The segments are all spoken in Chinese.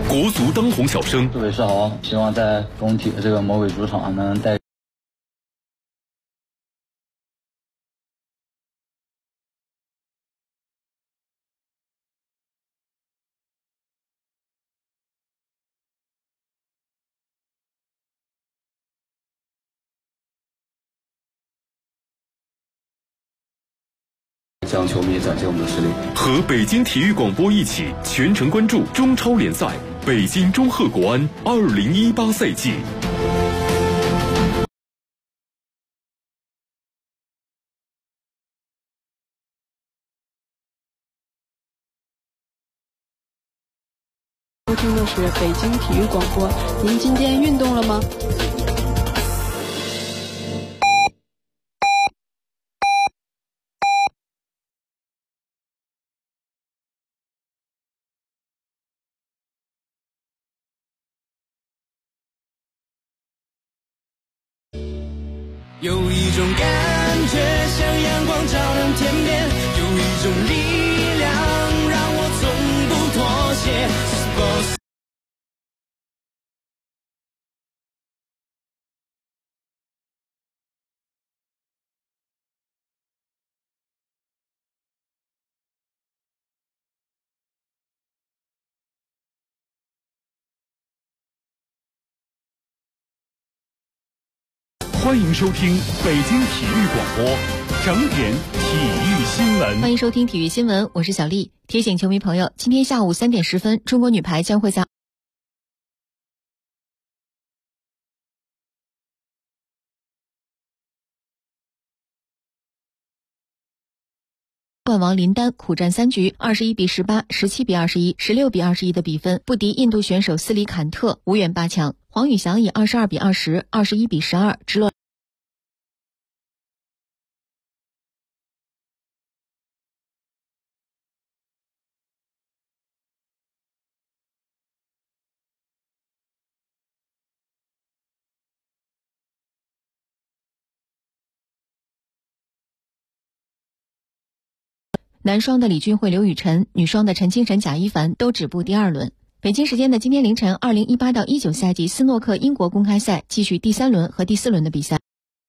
国足当红小生。 祝伟是好，希望在工体的这个魔鬼主场能带。向球迷展现我们的实力， 和北京体育广播一起全程关注中超联赛北京中赫国安2018赛季。 收听的是北京体育广播，您今天运动了吗？ 有一种感觉像阳光照亮天边，有一种力量让我从不妥协。 欢迎收听北京体育广播，整点体育新闻。 欢迎收听体育新闻，我是小丽。提醒球迷朋友，今天下午3点10分，中国女排将会在冠王林丹苦战3局，21比18、17比21、16比21的比分不敌印度选手斯里坎特，无缘8强。黄宇翔以22比20、21比12直落。男双的李俊慧、刘雨辰，女双的陈清晨、贾一凡都止步第2轮。北京时间的今天凌晨，2018到19赛季斯诺克英国公开赛继续第3轮和第4轮的比赛。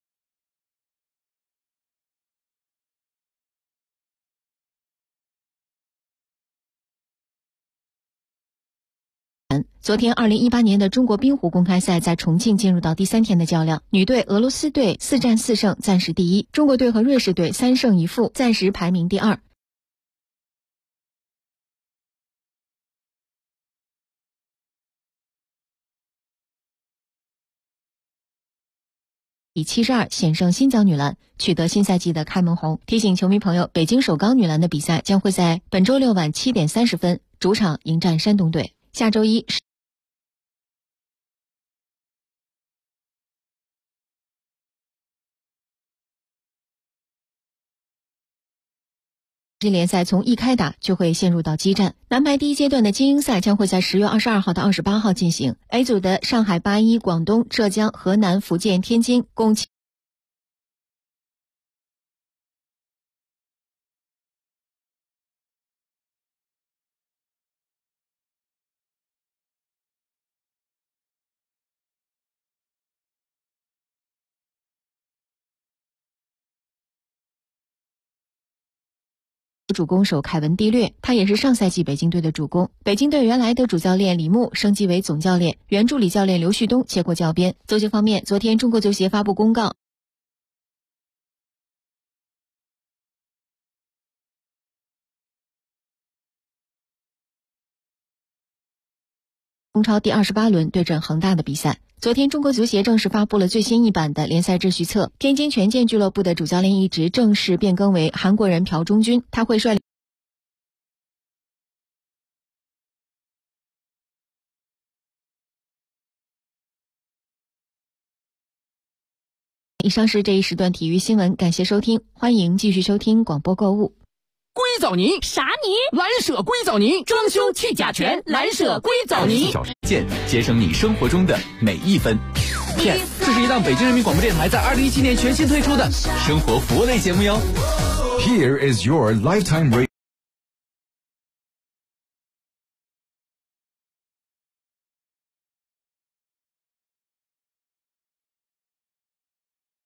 昨天2018年的中国冰壶公开赛在重庆进入到第3天的较量，女队俄罗斯队4战4胜，暂时第一；中国队和瑞士队3胜1负，暂时排名第2。以72险胜新疆女篮，取得新赛季的开门红。提醒球迷朋友，北京首钢女篮的比赛将会在本周六晚7点30分主场迎战山东队。下周一联赛从一开打就会陷入到激战。男排第一阶段的精英赛将会在10月22号到28号进行。A 组的上海、81、广东、浙江、河南、福建、天津共主攻手凯文·蒂略，他也是上赛季北京队的主攻。北京队原来的主教练李牧升级为总教练，原助理教练刘旭东接过教鞭。足球方面，昨天中国足协发布公告，中超第28轮对阵恒大的比赛。昨天中国足协正式发布了最新一版的联赛秩序册，天津权健俱乐部的主教练一职正式变更为韩国人朴忠君，他会率领以上是这一时段体育新闻，感谢收听，欢迎继续收听广播购物。 硅藻泥啥泥？ 蓝舍硅藻泥，装修去甲醛，蓝舍硅藻泥。 24小时节省你生活中的每一分。 这是一档北京人民广播电台在2017年全新推出的生活服务类节目哟。 Here is your lifetime radio.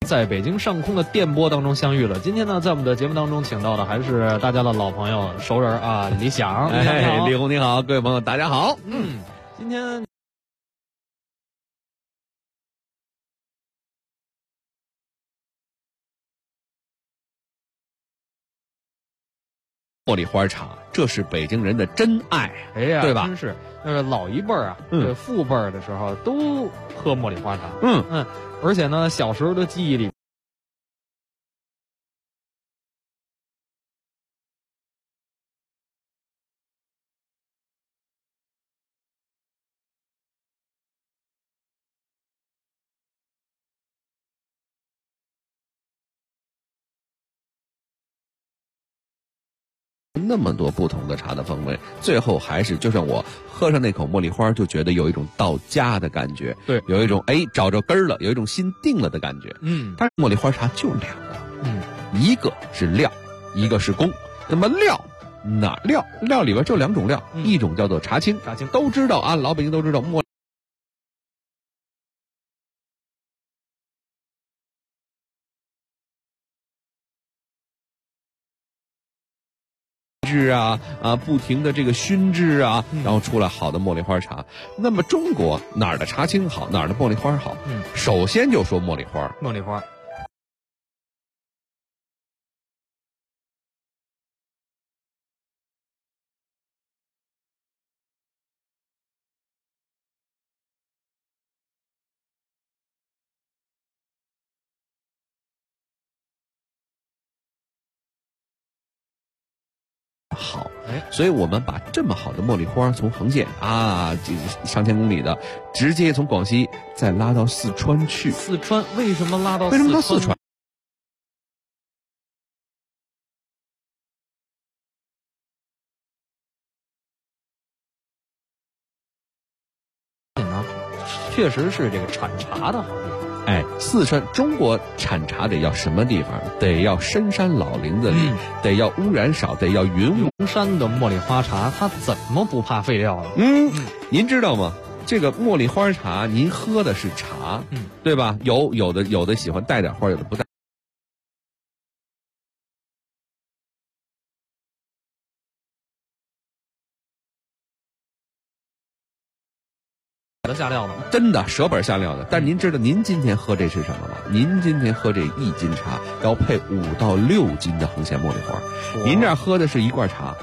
在北京上空的电波当中相遇了。今天呢，在我们的节目当中请到的还是大家的老朋友、熟人啊，李想。 李红你好，各位朋友大家好。 今天茉莉花茶，这是北京人的真爱， 哎呀， 对吧？ 真是，老一辈儿啊，父辈儿的时候都喝茉莉花茶，而且呢，小时候的记忆里。 那么多不同的茶的风味，最后还是就像我喝上那口茉莉花，就觉得有一种到家的感觉， 对， 有一种找着根儿了，有一种心定了的感觉。但是茉莉花茶就两个，一个是料，一个是功。那么料里边就两种料，一种叫做茶青，都知道啊，老北京都知道茉。不停的这个熏制啊，然后出来好的茉莉花茶。那么中国哪儿的茶青好，哪儿的茉莉花好？首先就说茉莉花。好，所以我们把这么好的茉莉花从横县上千公里的，直接从广西再拉到四川去。 四川为什么拉到四川？确实是这个产茶的好地方。 四川中国产茶得要什么地方？得要深山老林子里，得要污染少，得要云雾山的茉莉花茶，它怎么不怕废料了？ 您知道吗？这个茉莉花茶，您喝的是茶，对吧？有的喜欢带点花，有的不带。 下料的， 真的舍本下料的。但您知道您今天喝这是什么吗？您今天喝这1斤茶要配5到6斤的横线茉莉花，您这儿喝的是一罐茶。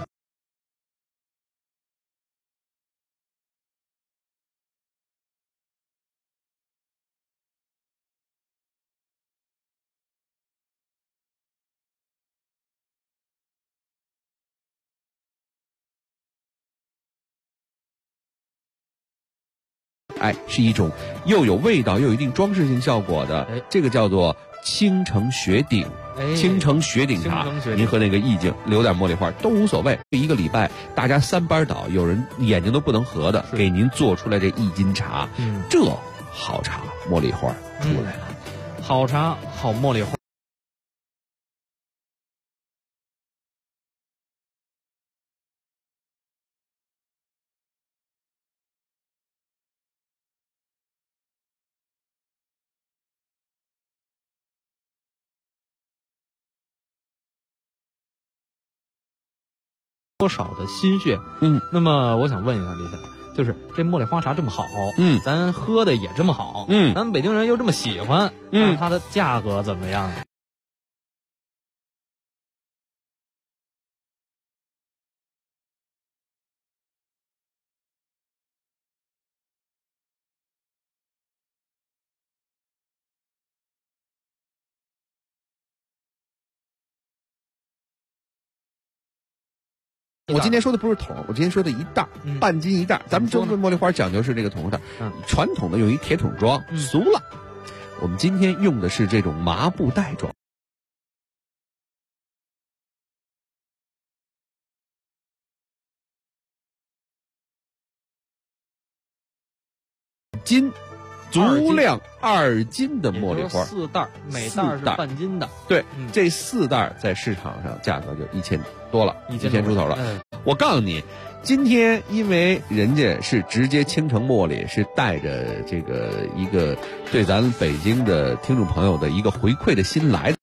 是一种又有味道又有一定装饰性效果的，这个叫做青城雪顶。青城雪顶茶，您喝那个意境，留点茉莉花都无所谓。1个礼拜，大家3班倒，有人眼睛都不能合的，给您做出来这1斤茶，这好茶，茉莉花出来了。 好茶，好茉莉花。多少的心血，那么我想问一下李想，就是这茉莉花茶这么好，咱喝的也这么好，咱北京人又这么喜欢，那它的价格怎么样？ 我今天说的不是桶，我今天说的1袋，半斤1袋。咱们中国茉莉花讲究是这个桶袋，传统的用一铁桶装，俗了。我们今天用的是这种麻布袋装。斤足量2斤的茉莉花 ，4袋，每袋是半斤的。 对，这4袋在市场上价格就1000多了，1000出头了。我告诉你，今天因为人家是直接青城茉莉，是带着这个一个对咱北京的听众朋友的一个回馈的心来的。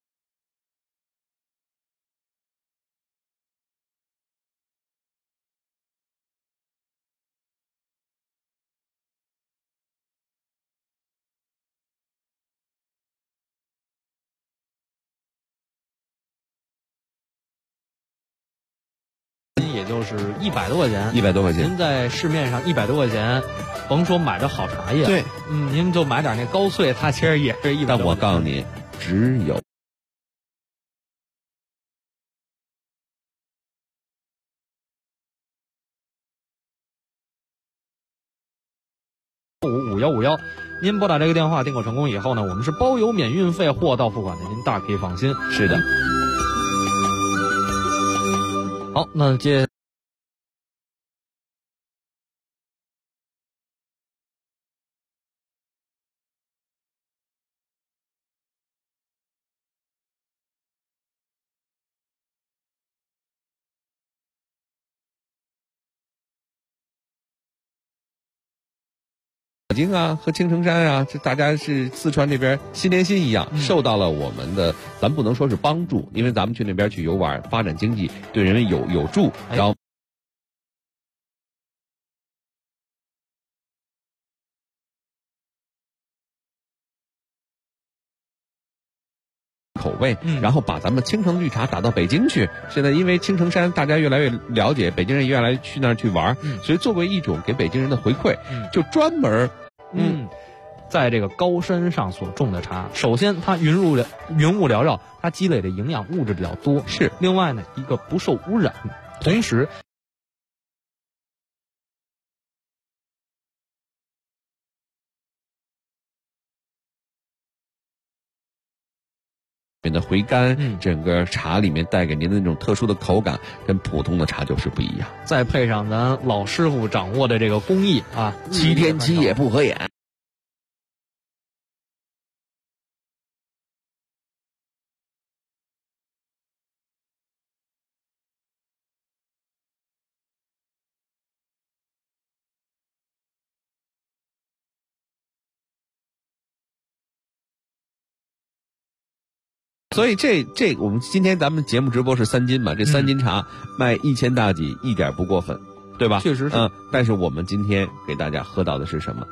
也就是100多块钱 ，100多块钱。 您在市面上100多块钱，甭说买着好茶叶， 对， 您就买点那高脆，它其实也是100多块钱。 但我告诉你，只有 5151，您拨打这个电话订购成功以后呢，我们是包邮免运费，货到付款的，您大可以放心。 是的。 好，那接北京啊和青城山啊，这大家是四川这边心连心一样，受到了我们的，咱不能说是帮助，因为咱们去那边去游玩，发展经济，对人们有助，然后口味，然后把咱们青城绿茶打到北京去。现在因为青城山大家越来越了解，北京人越来越去那儿去玩，所以作为一种给北京人的回馈，就专门在这个高山上所种的茶，首先它云雾缭绕，它积累的营养物质比较多， 是。 另外呢，一个不受污染，同时的回甘，整个茶里面带给您的那种特殊的口感，跟普通的茶就是不一样。 再配上咱老师傅掌握的这个工艺啊 ，7天7夜不合眼。所以这我们今天咱们节目直播是3斤嘛，这3斤茶卖1000大几，一点不过分，对吧？ 确实是。 但是我们今天给大家喝到的是什么？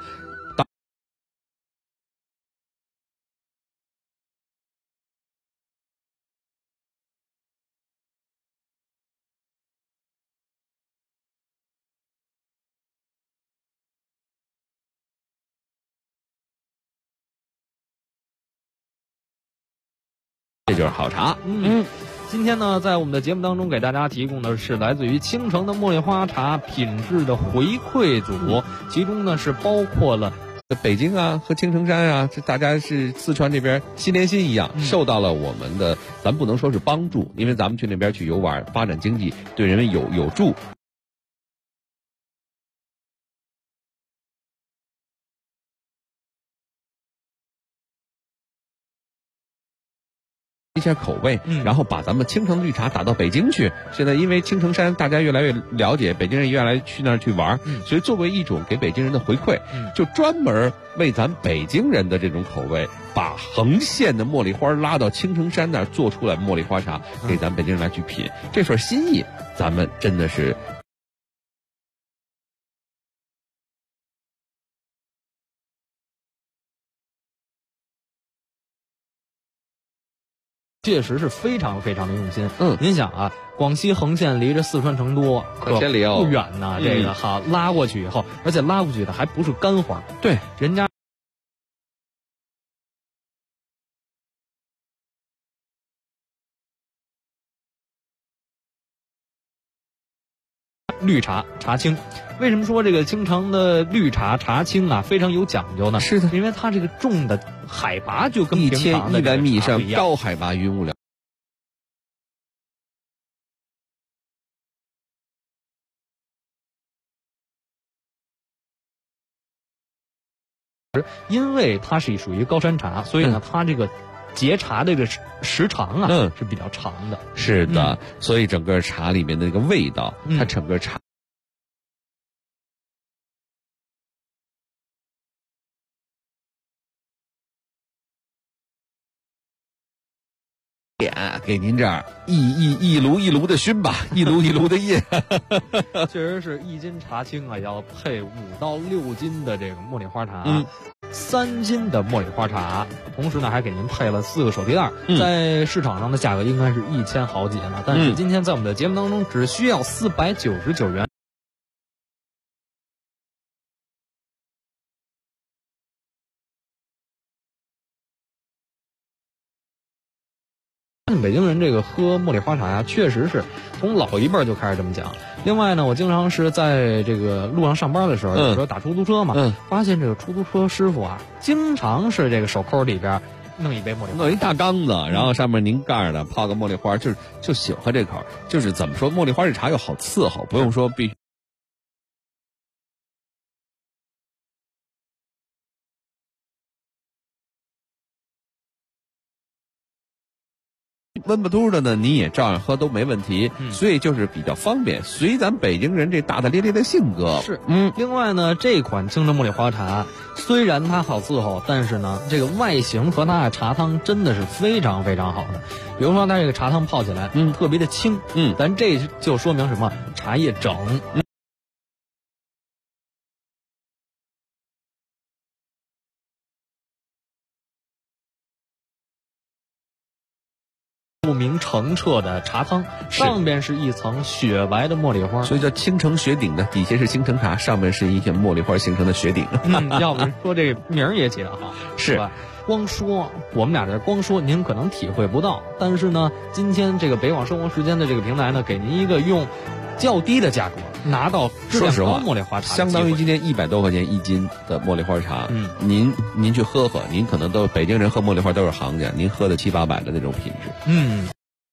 这就是好茶。 今天呢，在我们的节目当中给大家提供的是来自于青城的茉莉花茶品质的回馈组，其中呢是包括了北京啊和青城山啊，这大家是四川这边心连心一样，受到了我们的，咱不能说是帮助，因为咱们去那边去游玩，发展经济，对人们有助。一下口味，然后把咱们青城绿茶打到北京去。现在因为青城山大家越来越了解，北京人越来越去那儿去玩，所以作为一种给北京人的回馈，就专门为咱北京人的这种口味，把横线的茉莉花拉到青城山那儿做出来茉莉花茶，给咱北京人来去品。这份心意，咱们真的是。 确实是非常非常的用心。您想啊，广西横线离着四川成都可不远呢。这个好拉过去以后，而且拉过去的还不是干花， 对， 人家绿茶茶青。为什么说这个青城的绿茶茶青啊非常有讲究呢？ 是的， 因为它这个种的海拔就跟平常的 1100米以上高海拔云雾缭。 因为它是属于高山茶，所以呢，它这个结茶的这个时长啊，是比较长的。 是的，所以整个茶里面的那个味道，它整个茶。给您这儿一炉一炉的熏吧，一炉一炉的印。 确实是1斤茶青啊，要配5到6斤的这个茉莉花茶，3斤的茉莉花茶，同时呢还给您配了4个手提袋，在市场上的价格应该是1000好几呢，但是今天在我们的节目当中只需要499元。北京人这个喝茉莉花茶呀，确实是从老一辈就开始这么讲。另外呢，我经常是在这个路上上班的时候，有时候打出租车嘛，发现这个出租车师傅啊，经常是这个手扣里边弄一杯茉莉花， 弄一大缸子，然后上面拧盖的，泡个茉莉花，就喜欢这口。就是怎么说，茉莉花这茶又好伺候，不用说必须。温不嘟的呢，你也照样喝都没问题，所以就是比较方便，随咱北京人这大大咧咧的性格。 是，另外呢，这款清蒸茉莉花茶虽然它好伺候，但是呢，这个外形和它的茶汤真的是非常非常好的。比如说它这个茶汤泡起来，特别的清，咱这就说明什么？茶叶整。透明澄澈的茶汤，上边是一层雪白的茉莉花， 所以叫青城雪顶的，底下是青城茶，上面是一片茉莉花形成的雪顶。 要不说这个名儿也起得好，是吧？光说我们俩这光说，您可能体会不到，但是呢，今天这个北广生活时间的这个平台呢，给您一个用较低的价格拿到质量高茉莉花茶， 相当于今天100多块钱1斤的茉莉花茶。您去喝喝，您可能都北京人喝茉莉花都是行家，您喝的700-800的那种品质。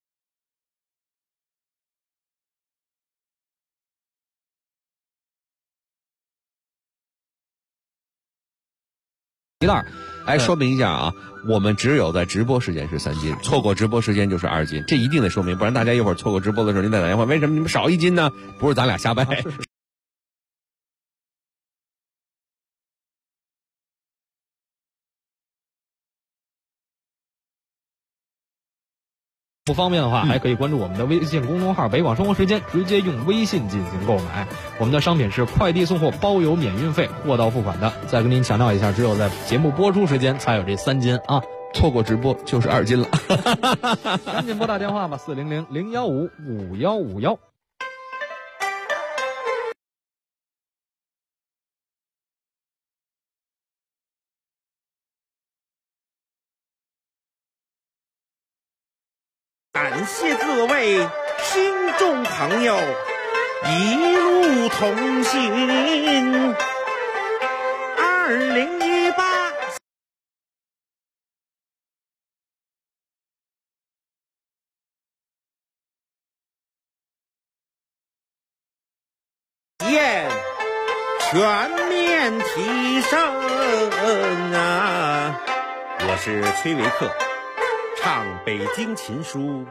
说明一下啊，我们只有在直播时间是3斤，错过直播时间就是2斤，这一定得说明，不然大家一会儿错过直播的时候，您再打电话，为什么你们少1斤呢？不是咱俩瞎掰。 不方便的话，还可以关注我们的微信公众号“北广生活时间”，直接用微信进行购买。我们的商品是快递送货包邮免运费，货到付款的。再跟您强调一下，只有在节目播出时间才有这3斤啊， 错过直播就是2斤了。 赶紧拨打电话吧，400-015-5151。 感谢各位听众朋友一路同行。2018验全面提升啊！我是崔维克，唱北京琴书。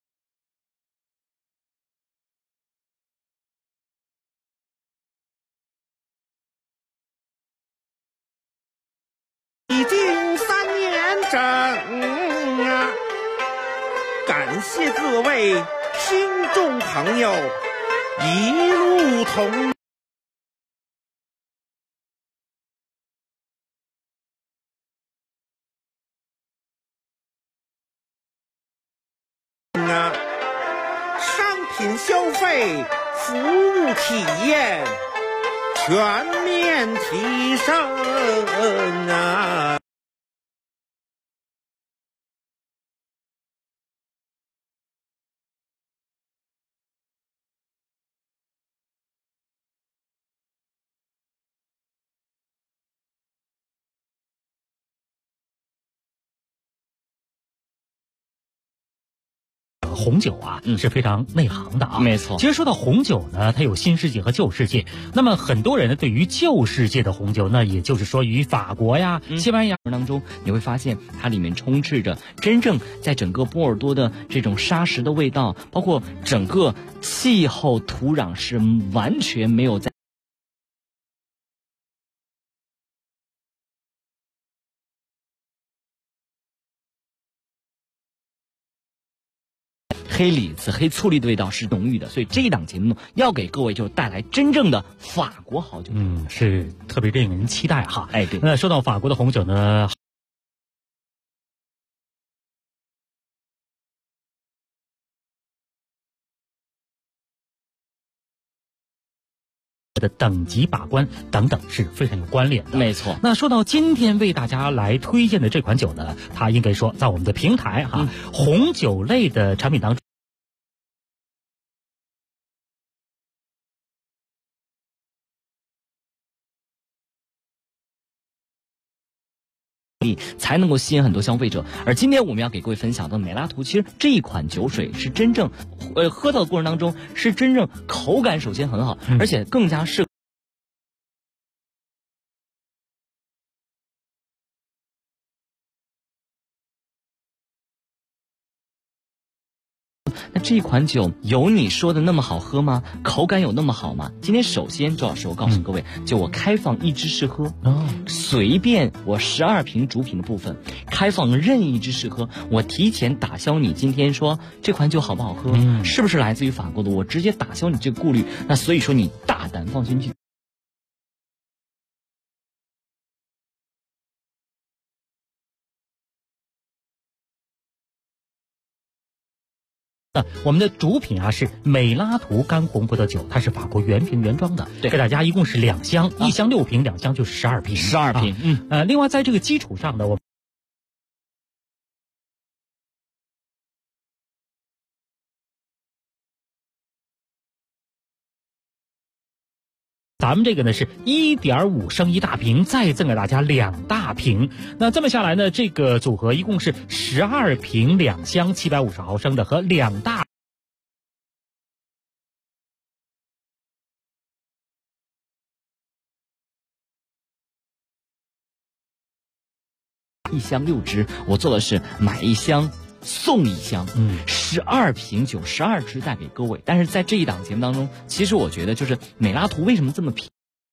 已经3年整啊！感谢各位听众朋友一路同啊！商品消费、服务体验全面提升啊！ 红酒啊是非常内行的啊。 没错。 其实说到红酒呢，它有新世界和旧世界。那么很多人呢，对于旧世界的红酒，那也就是说于法国呀、西班牙当中，你会发现它里面充斥着真正在整个波尔多的这种沙石的味道，包括整个气候土壤是完全没有在黑李子、黑醋栗的味道是浓郁的，所以这一档节目要给各位就是带来真正的法国好酒。 是特别令人期待哈。 哎，对。 那说到法国的红酒呢，的等级把关等等是非常有关联的。 没错。 那说到今天为大家来推荐的这款酒呢，它应该说在我们的平台哈，红酒类的产品当中。 才能够吸引很多消费者。而今天我们要给各位分享的美拉图，其实这一款酒水是真正，喝到的过程当中是真正口感首先很好，而且更加适合。那这一款酒有你说的那么好喝吗？口感有那么好吗？今天首先周老师我告诉各位，就我开放一支试喝，随便我12瓶主品的部分开放任意一支试喝，我提前打消你今天说这款酒好不好喝，是不是来自于法国的，我直接打消你这个顾虑。那所以说你大胆放心去。 我们的主品啊是美拉图干红葡萄酒，它是法国原瓶原装的， 对， 给大家一共是2箱，1箱6瓶，2箱就是12瓶 ，12瓶。 另外在这个基础上呢，我咱们这个呢是1.5升1大瓶，再赠给大家2大瓶。那这么下来呢，这个组合一共是12瓶2箱750毫升的和2大。 1箱6支，我做的是买1箱送1箱，12瓶酒12支带给各位。但是在这一档节目当中，其实我觉得就是美拉图为什么这么便宜？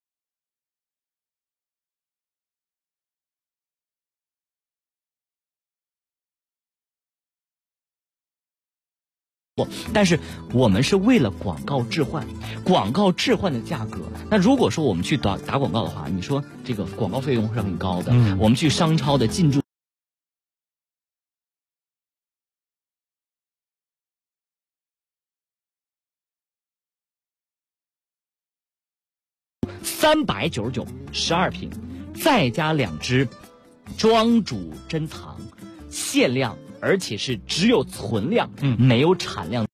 但是我们是为了广告置换，广告置换的价格。那如果说我们去打广告的话，你说这个广告费用是很高的。我们去商超的进驻399，12瓶，再加2支庄主珍藏，限量。而且是只有存量，没有产量。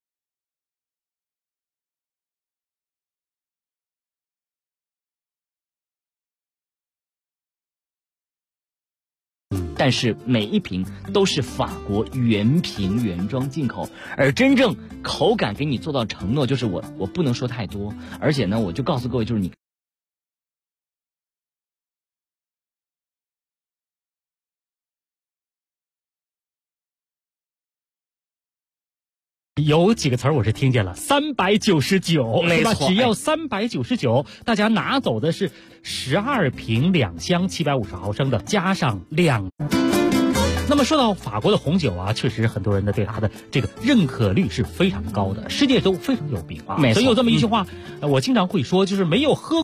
但是每一瓶都是法国原瓶原装进口，而真正口感给你做到承诺，就是我不能说太多，而且呢，我就告诉各位，就是你。 有几个词儿我是听见了，399， 没错， 是吧？只要399，大家拿走的是12瓶2箱750毫升的，加上2。那么说到法国的红酒啊，确实很多人呢对它的这个认可率是非常高的，世界都非常有名啊。 没错， 所以有这么一句话，我经常会说，就是没有喝。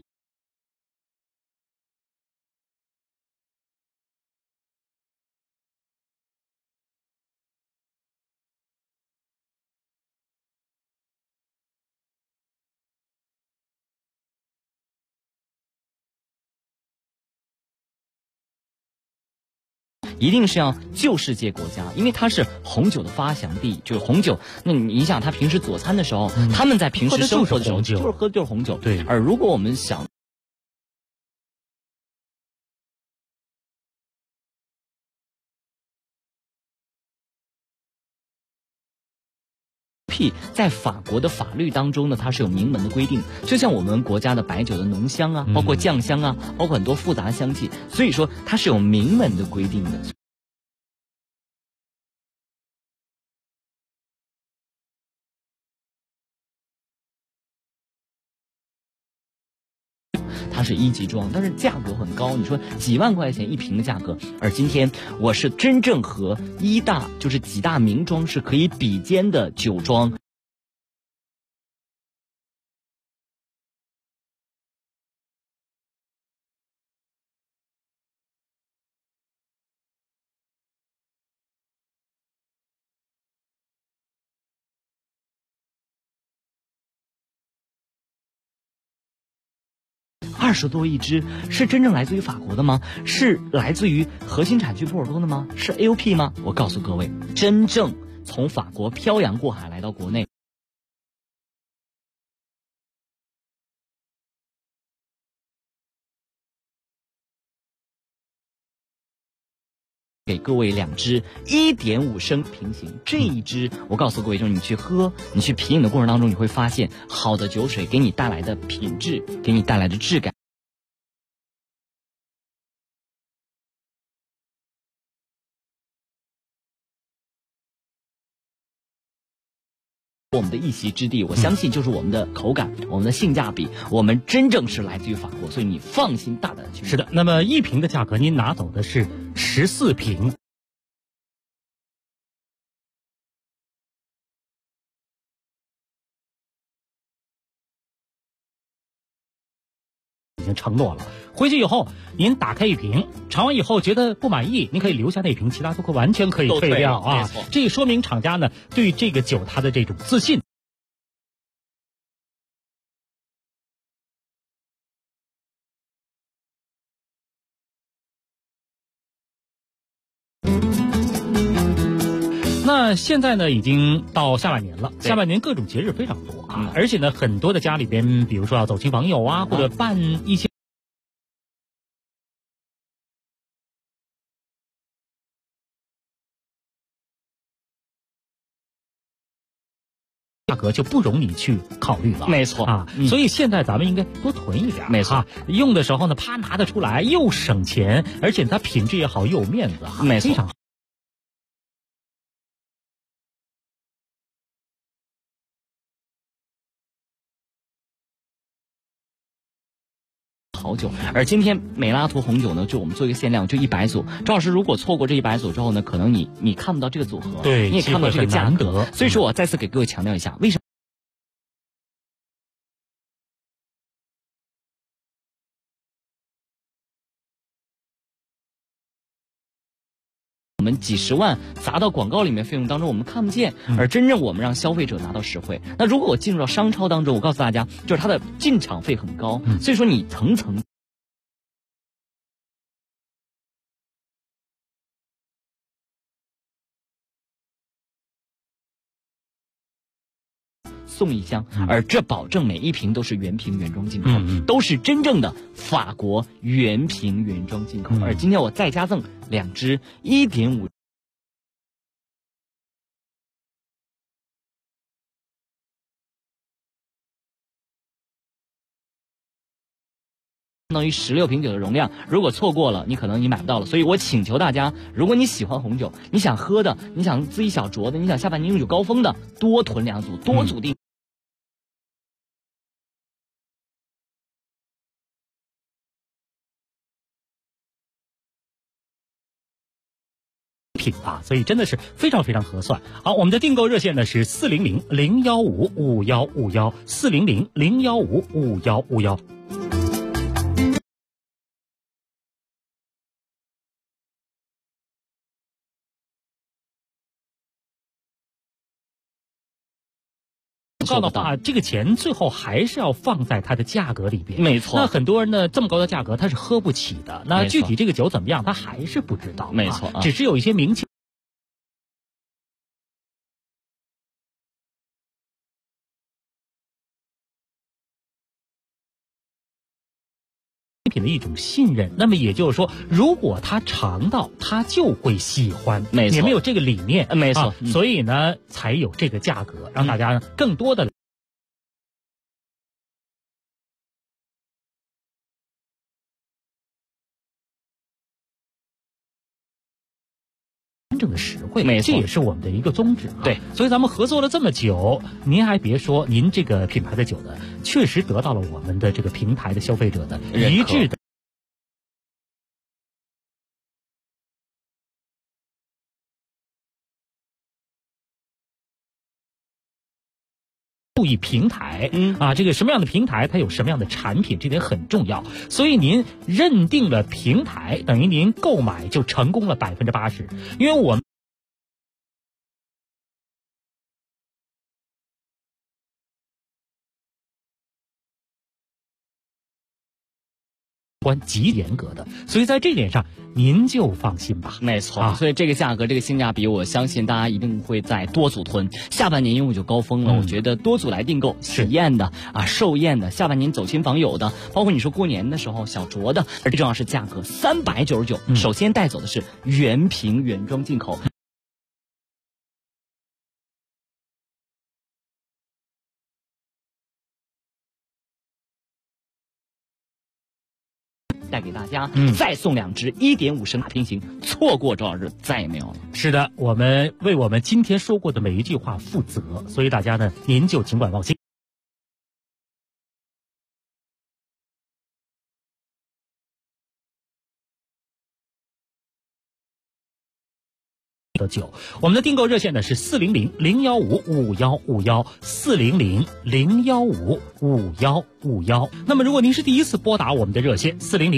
一定是要旧世界国家，因为它是红酒的发祥地，就是红酒。那你想，他平时佐餐的时候，他们在平时生活的时候就是喝就是红酒。 对。 而如果我们想 AOP 在法国的法律当中呢，它是有明文的规定，就像我们国家的白酒的浓香啊，包括酱香啊，包括很多复杂的香气，所以说它是有明文的规定的。它是1级装，但是价格很高，你说几万块钱一瓶的价格，而今天我是真正和就是几大名庄是可以比肩的酒庄。20多一支，是真正来自于法国的吗？是来自于核心产区波尔多的吗？是 AOP 吗？我告诉各位，真正从法国漂洋过海来到国内，给各位2支1.5升平行，这一支我告诉各位，就是你去喝，你去品饮的过程当中，你会发现好的酒水给你带来的品质，给你带来的质感。我们的一席之地，我相信就是我们的口感，我们的性价比，我们真正是来自于法国，所以你放心大胆的去。 是的，那么1瓶的价格，您拿走的是14瓶。已经承诺了，回去以后您打开1瓶，尝完以后觉得不满意，您可以留下那瓶，其他都完全可以退掉啊。这说明厂家呢对这个酒它的这种自信。那现在呢，已经到下半年了。下半年各种节日非常多啊，而且呢，很多的家里边，比如说要走亲访友啊，或者办一些价格就不容你去考虑了。 没错啊，所以现在咱们应该多囤一点。 没错， 用的时候呢，啪拿得出来，又省钱，而且它品质也好，又有面子啊， 没错， 非常好。 好酒，而今天美拉图红酒呢，就我们做一个限量，就100组。周老师如果错过这100组之后呢，可能你看不到这个组合， 对， 你也看不到这个价格。所以说我再次给各位强调一下，为什么？我们几十万砸到广告里面费用当中，我们看不见，而真正我们让消费者拿到实惠。那如果我进入到商超当中，我告诉大家，就是它的进场费很高，所以说你层层送1箱，而这保证每1瓶都是原瓶原装进口，都是真正的法国原瓶原装进口。而今天我再加赠2支1.5。相当于16瓶酒的容量，如果错过了，你可能你买不到了。所以我请求大家，如果你喜欢红酒，你想喝的，你想自己小酌的，你想下半年用酒高峰的，多囤2组，多组订。 品啊，所以真的是非常非常合算。好，我们的订购热线呢是400-015-5151，400-015-5151。告的话，这个钱最后还是要放在它的价格里边。 没错。 那很多人呢，这么高的价格他是喝不起的。那具体这个酒怎么样，他还是不知道。 没错， 只是有一些名气。 品的一种信任。那么也就是说，如果他尝到，他就会喜欢。 没错， 你们有这个理念， 没错。 所以呢，才有这个价格，让大家更多的。真正的实惠， 没错， 这也是我们的一个宗旨。 对， 所以咱们合作了这么久，您还别说，您这个品牌的酒呢，确实得到了我们的这个平台的消费者的一致的。注意平台，这个什么样的平台，它有什么样的产品，这点很重要。所以您认定了平台，等于您购买就成功了80%，因为我们极严格的，所以在这点上您就放心吧。 没错，所以这个价格，这个性价比，我相信大家一定会在多组囤。下半年因为就高峰了，我觉得多组来订购，喜宴的寿宴的，下半年走亲访友的，包括你说过年的时候小酌的，而最重要是价格399，首先带走的是原瓶原装进口。带给大家，再送2支1.5升大瓶型，错过周老师再也没有了。 是的，我们为我们今天说过的每一句话负责，所以大家呢，您就尽管放心。的酒，我们的订购热线呢是400-015-5151，400-015-5151。那么如果您是第一次拨打我们的热线400。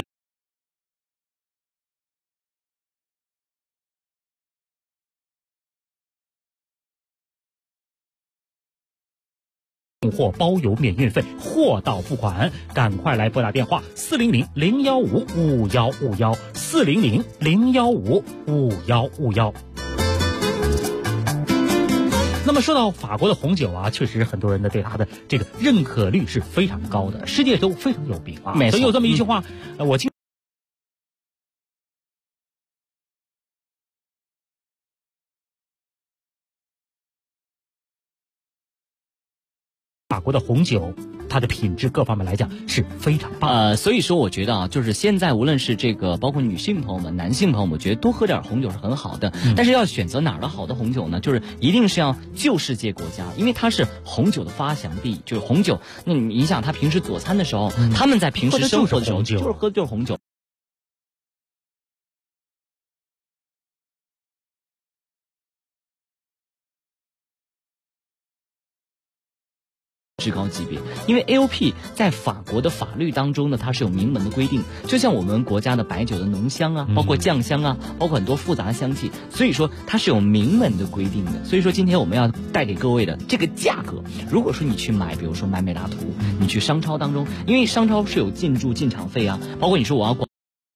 或包邮免运费，货到付款，赶快来拨打电话400-015-5151，400-015-5151。那么说到法国的红酒确实很多人呢对它的这个认可率是非常高的，世界都非常有名没错， 所以有这么一句话，我经法国的红酒，它的品质各方面来讲是非常棒所以说我觉得就是现在无论是这个包括女性朋友们、男性朋友们，我觉得多喝点红酒是很好的。但是要选择哪儿的好的红酒呢？就是一定是要旧世界国家，因为它是红酒的发祥地。就是红酒，那你想他平时佐餐的时候，他们在平时生活的时候就是喝就是红酒。至高级别，因为 AOP 在法国的法律当中呢，它是有明文的规定，就像我们国家的白酒的浓香包括酱香包括很多复杂的香气，所以说它是有明文的规定的。所以说今天我们要带给各位的这个价格，如果说你去买，比如说买美拉图，你去商超当中，因为商超是有进驻进场费包括你说我要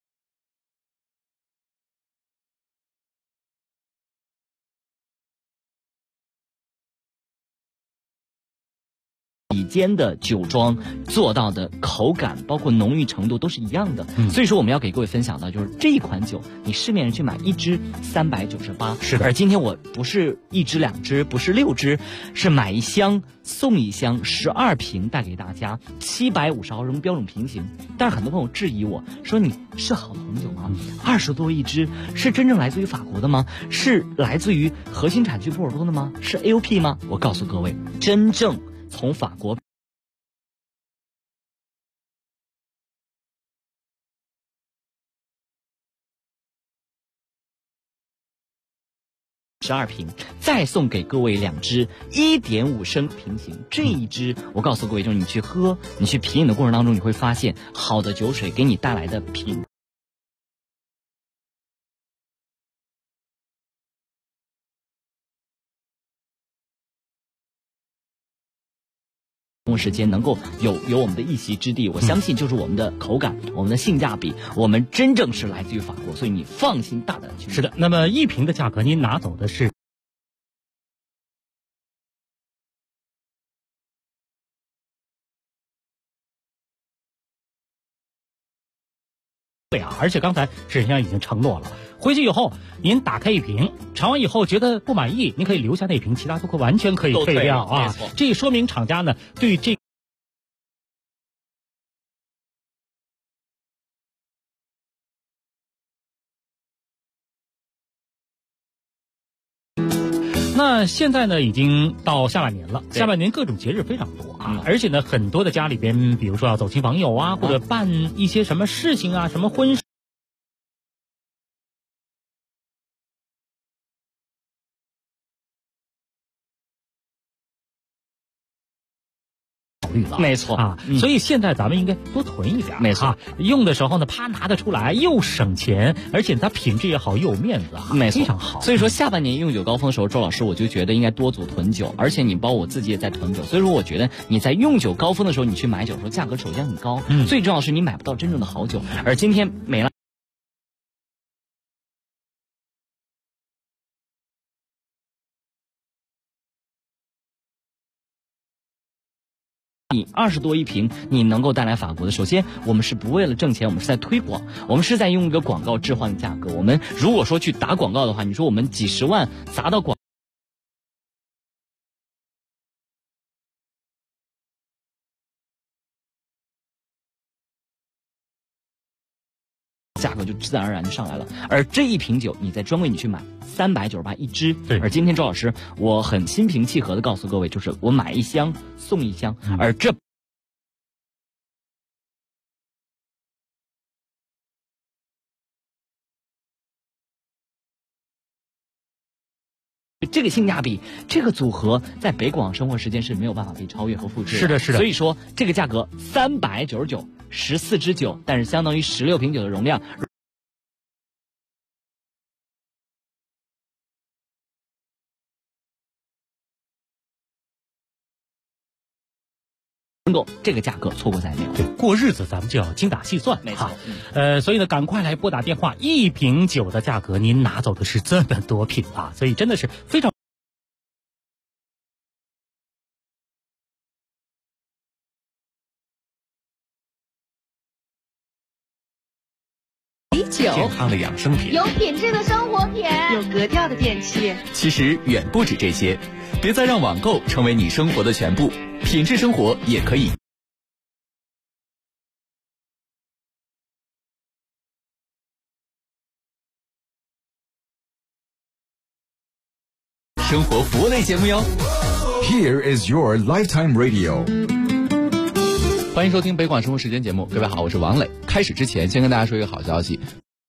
间的酒庄做到的口感包括浓郁程度都是一样的，所以说我们要给各位分享的就是这一款酒，你市面上去买1支398， 是的。 而今天我不是1支2支，不是6支，是买1箱送1箱12瓶带给大家，750毫升标准瓶型。但是很多朋友质疑我说，你是好的红酒吗？20多1支，是真正来自于法国的吗？是来自于核心产区波尔多的吗？是 AOP 吗？我告诉各位，真正从法国12瓶，再送给各位2支1.5升瓶型。这一支我告诉各位，就是你去喝，你去品饮的过程当中，你会发现好的酒水给你带来的品时间能够有我们的一席之地，我相信就是我们的口感，我们的性价比，我们真正是来自于法国，所以你放心大胆去。 是的，那么1瓶的价格您拿走的是对啊，而且刚才沈先生已经承诺了，回去以后您打开一瓶，尝完以后觉得不满意，您可以留下那瓶，其他都完全可以退掉啊。这说明厂家呢对这那现在呢，已经到下半年了，下半年各种节日非常多啊，而且呢，很多的家里边，比如说要走亲访友啊，或者办一些什么事情啊，什么婚事。 没错啊，所以现在咱们应该多囤一点， 没错， 用的时候呢，啪拿得出来，又省钱，而且它品质也好，又有面子啊， 没错， 非常好。 所以说下半年用酒高峰的时候，周老师我就觉得应该多组囤酒，而且你包括我自己也在囤酒，所以说我觉得你在用酒高峰的时候，你去买酒的时候，价格首先很高，最重要的是你买不到真正的好酒，而今天美兰。你20多一瓶，你能够带来法国的。首先，我们是不为了挣钱，我们是在推广，我们是在用一个广告置换的价格。我们如果说去打广告的话，你说我们几十万砸到广。价格就自然而然就上来了，而这一瓶酒你在专柜你去买398一支，而今天周老师我很心平气和的告诉各位，就是我买一箱送一箱，而这这个性价比，这个组合在北广生活时间是没有办法被超越和复制的。 是的，是的。 所以说这个价格399，14支酒，但是相当于16瓶酒的容量。能够这个价格错过再没有。 对，过日子咱们就要精打细算， 没错。 所以呢，赶快来拨打电话，一瓶酒的价格，您拿走的是这么多瓶啊，所以真的是非常。 健康的养生品， 有品质的生活品， 有格调的电器。 其实远不止这些，别再让网购成为你生活的全部，品质生活也可以。生活服务类节目哟。 Here is your lifetime radio。 欢迎收听北广生活时间节目，各位好，我是王磊。开始之前，先跟大家说一个好消息。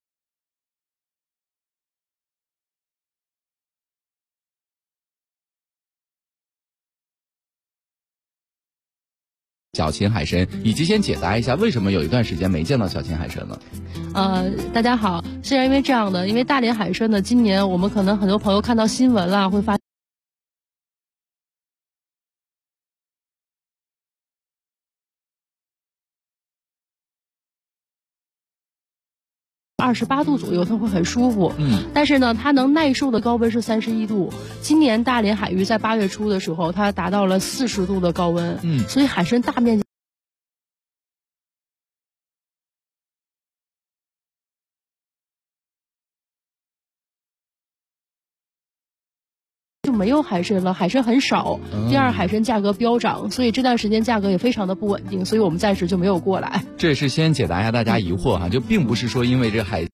小秦海参，以及先解答一下为什么有一段时间没见到小秦海参了。 大家好，是因为这样的，因为大连海参呢，今年我们可能很多朋友看到新闻了，会发现。28度左右，它会很舒服。但是呢，它能耐受的高温是31度。今年大连海域在8月初的时候，它达到了40度的高温。所以海参大面积。就没有海参了，海参很少。第二，海参价格飙涨，所以这段时间价格也非常的不稳定，所以我们暂时就没有过来。 这也是先解答一下大家疑惑哈，就并不是说因为这海。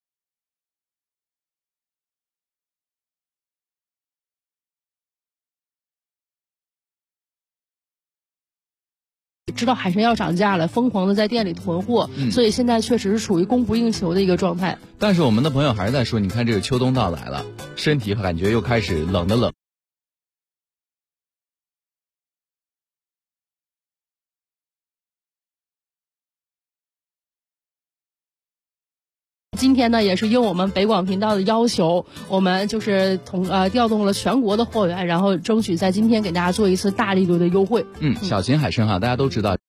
知道海参要涨价了，疯狂的在店里囤货，所以现在确实是处于供不应求的一个状态。 但是我们的朋友还是在说，你看这个秋冬到来了，身体感觉又开始冷的冷。 今天呢，也是应我们北广频道的要求，我们就是调动了全国的货源，然后争取在今天给大家做一次大力度的优惠。 小秦海参哈，大家都知道。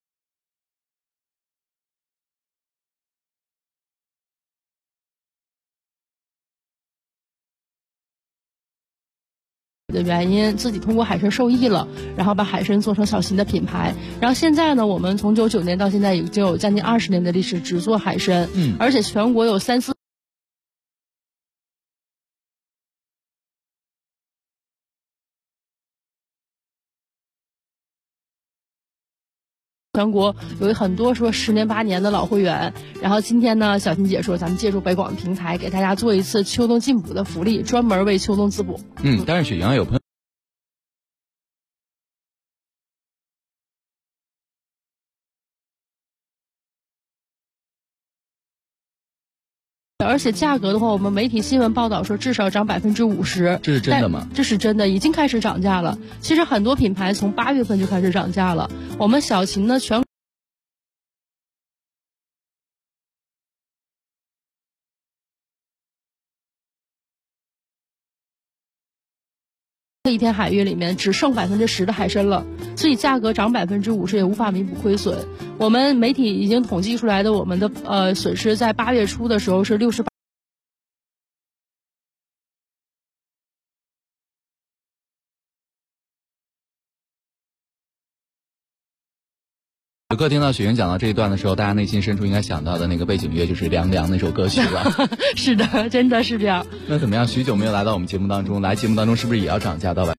的原因，自己通过海参受益了，然后把海参做成小新的品牌。然后现在呢，我们从99年到现在已经有将近20年的历史，只做海参，而且全国有3、4。全国有很多说10年8年的老会员，然后今天呢，小新姐说咱们借助北广的平台，给大家做一次秋冬进补的福利，专门为秋冬滋补。 当然雪莹有朋友。 而且价格的话，我们媒体新闻报道说至少涨50%， 这是真的吗？ 这是真的，已经开始涨价了。其实很多品牌从8月份就开始涨价了。我们小秦呢，全这一天海域里面只剩10%的海参了，所以价格涨50%也无法弥补亏损。我们媒体已经统计出来的，我们的损失在8月初的时候是68。 有课听到雪莹讲到这一段的时候，大家内心深处应该想到的那个背景乐就是《凉凉》那首歌曲了。 是的，真的是这样。 那怎么样？许久没有来到我们节目当中，来节目当中是不是也要涨价到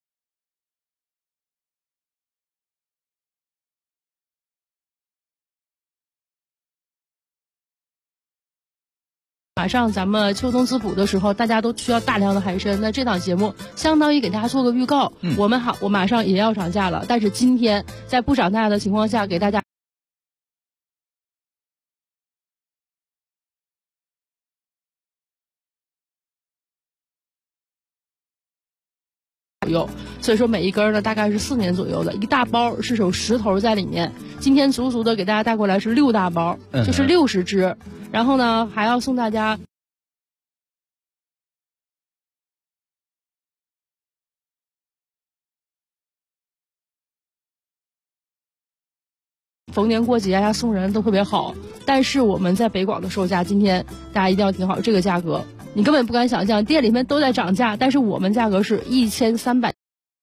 马上咱们秋冬滋补的时候，大家都需要大量的海参。那这档节目相当于给大家做个预告，我马上也要涨价了。但是今天在不涨价的情况下，给大家所以说每一根呢大概是4年左右的，一大包是有10头在里面。今天足足的给大家带过来是6大包，就是60只。然后呢，还要送大家逢年过节呀，送人都特别好。但是我们在北广的售价，今天大家一定要听好这个价格，你根本不敢想象，店里面都在涨价，但是我们价格是1300。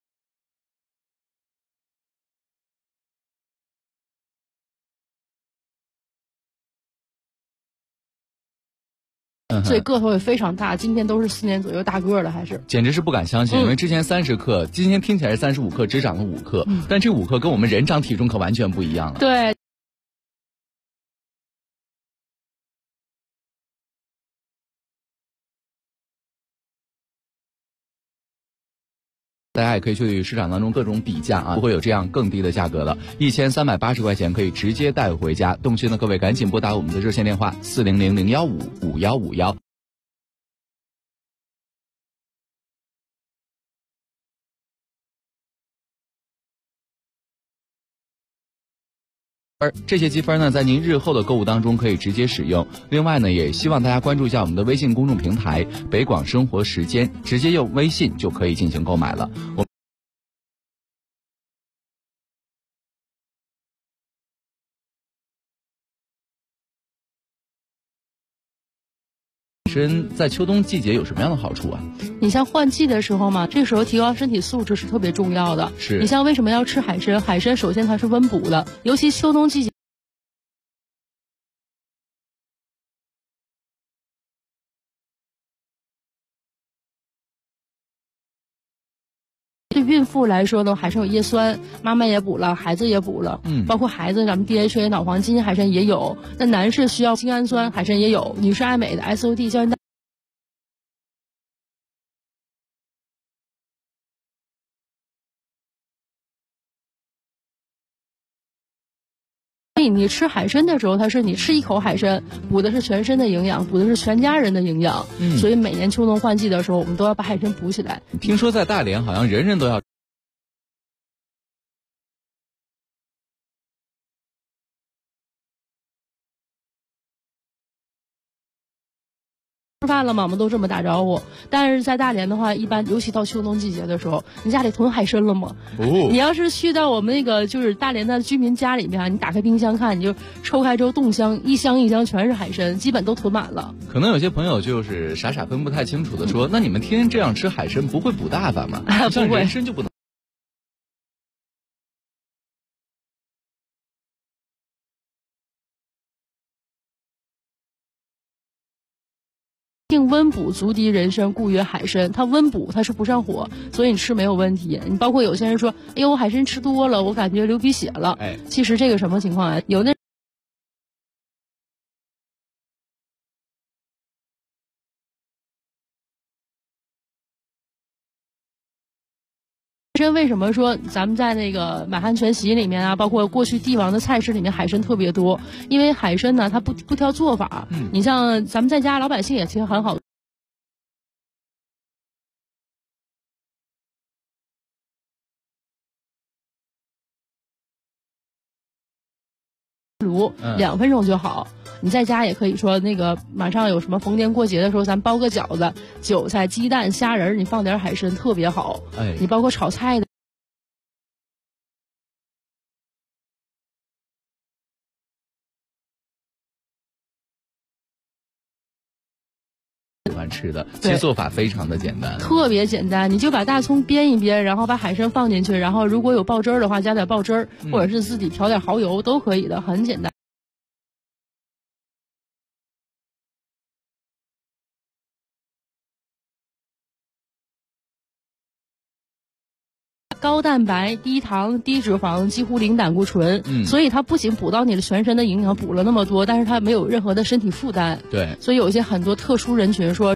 所以个头也非常大，今天都是4年左右大个的，还是简直是不敢相信。因为之前30克，今天听起来是35克，只涨了5克，但这5克跟我们人长体重可完全不一样了。 对。 大家也可以去市场当中各种比价啊，不会有这样更低的价格了，1380块钱可以直接带回家。动心的各位赶紧拨打我们的热线电话400-015-5151。而这些积分呢，在您日后的购物当中可以直接使用。另外呢，也希望大家关注一下我们的微信公众平台“北广生活时间”，直接用微信就可以进行购买了。在秋冬季节有什么样的好处啊？ 你像换季的时候嘛，这时候提高身体素质是特别重要的。 是。 你像为什么要吃海参？海参首先它是温补的，尤其秋冬季节。对孕妇来说呢，海参有叶酸，妈妈也补了，孩子也补了。包括孩子咱们 DHA 脑黄金海参也有。那男士需要精氨酸，海参也有。女士爱美的 SOD 胶原蛋。所以你吃海参的时候，它是你吃一口海参，补的是全身的营养，补的是全家人的营养。所以每年秋冬换季的时候，我们都要把海参补起来。 听说在大连好像人人都要。 饭了吗？我们都这么打招呼。但是在大连的话，一般尤其到秋冬季节的时候，你家里囤海参了吗？你要是去到我们那个就是大连的居民家里面，你打开冰箱看，你就抽开之后冻箱一箱一箱全是海参，基本都囤满了。 可能有些朋友就是傻傻分不太清楚的说，那你们天天这样吃海参，不会补大发吗？像人参就不能。 定温补足敌人参，故曰海参。它温补，它是不上火，所以你吃没有问题。你包括有些人说，哎呦，我海参吃多了，我感觉流鼻血了。其实这个什么情况啊？有那为什么说咱们在那个满汉全席里面啊，包括过去帝王的菜式里面海参特别多？因为海参呢，它不挑做法。你像咱们在家老百姓也其实很好。炉2分钟就好。你在家也可以说那个马上有什么逢年过节的时候，咱包个饺子，韭菜、鸡蛋、虾仁，你放点海参特别好。你包括炒菜的。 喜欢吃的，其实做法非常的简单， 特别简单。你就把大葱煸一煸，然后把海参放进去，然后如果有爆汁儿的话，加点爆汁儿，或者是自己调点蚝油都可以的，很简单。高蛋白、低糖、低脂肪，几乎零胆固醇，所以它不仅补到你的全身的营养，补了那么多，但是它没有任何的身体负担。 对， 所以有一些很多特殊人群说。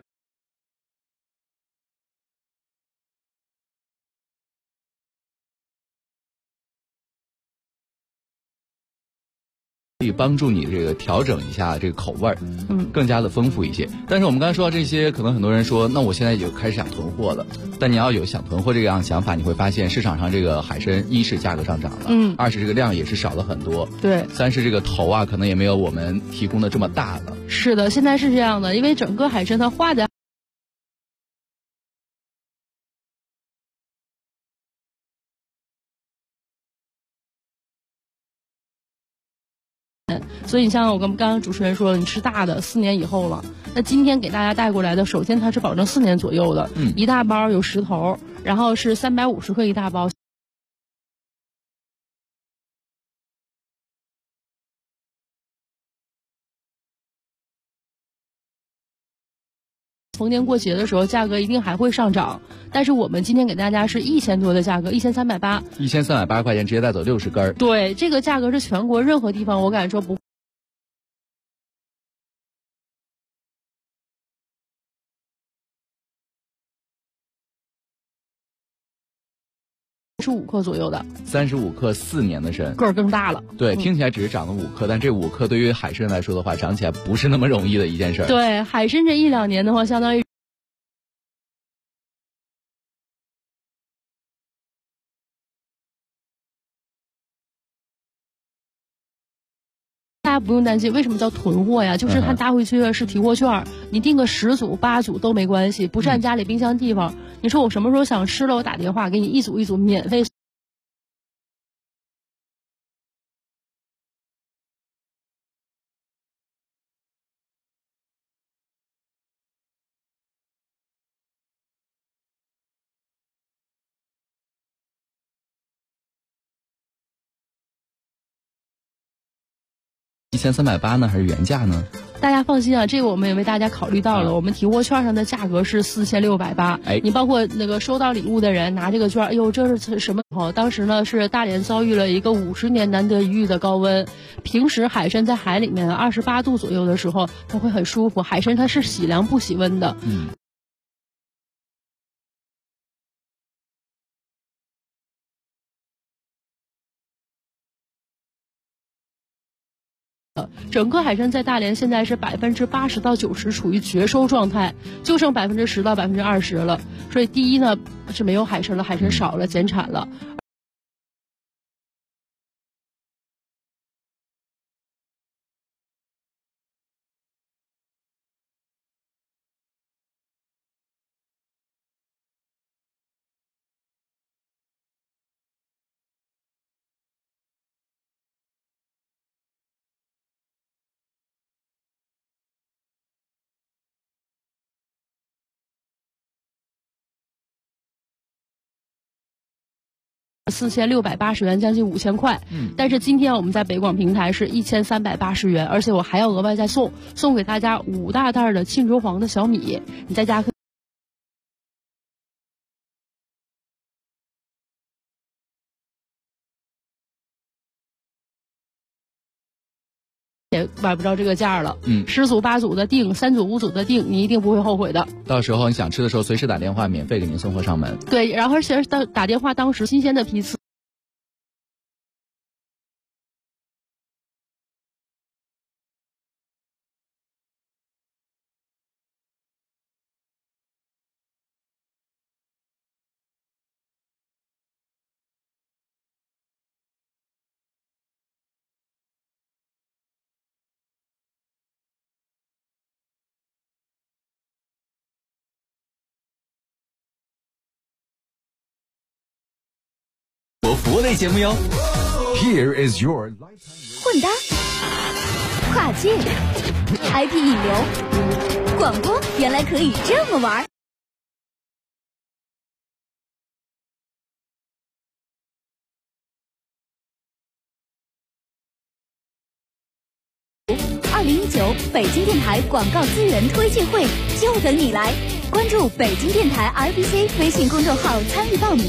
可以帮助你这个调整一下这个口味儿，更加的丰富一些。但是我们刚才说到这些，可能很多人说，那我现在就开始想囤货了。但你要有想囤货这样想法，你会发现市场上这个海参，一是价格上涨了，二是这个量也是少了很多， 对， 三是这个头啊，可能也没有我们提供的这么大了。 是的，现在是这样的，因为整个海参它画的。所以你像我跟刚刚主持人说，你吃大的4年以后了。那今天给大家带过来的，首先它是保证4年左右的，一大包有10头，然后是350克一大包。逢年过节的时候，价格一定还会上涨，但是我们今天给大家是1000多的价格，1380，1380 块钱直接带走60根。 对，这个价格是全国任何地方我敢说不。35克左右的 ，35克4年的参， 个儿更大了。 对，听起来只是长了5克，但这5克对于海参来说的话，长起来不是那么容易的一件事。 对，海参这1-2年的话，相当于。大家不用担心，为什么叫囤货呀？就是他搭回去是提货券，你订个10组、8组都没关系，不占家里冰箱地方。你说我什么时候想吃了，我打电话给你1组1组免费。 1380呢，还是原价呢？ 大家放心啊，这个我们也为大家考虑到了。我们提货券上的价格是4680，你包括那个收到礼物的人拿这个券，哎呦，这是什么？当时呢是大连遭遇了一个50年难得一遇的高温。平时海参在海里面28度左右的时候，它会很舒服。海参它是喜凉不喜温的。整个海参在大连现在是80%到90%处于绝收状态，就剩10%到20%了。所以第一呢是没有海参了，海参少了，减产了。 4680元，将近5000块。但是今天我们在北广平台是1380元，而且我还要额外再送给大家5大袋的沁州黄的小米，你在家可以。也买不着这个价了，10组8组的订，3组5组的订，你一定不会后悔的。 到时候你想吃的时候，随时打电话，免费给您送货上门。 对，然后而且打电话当时新鲜的批次。 服务类节目哟。 Here is your 混搭、跨界、IP 引流，广播原来可以这么玩。2019北京电台广告资源推介会就等你来，关注北京电台 RBC 微信公众号参与报名。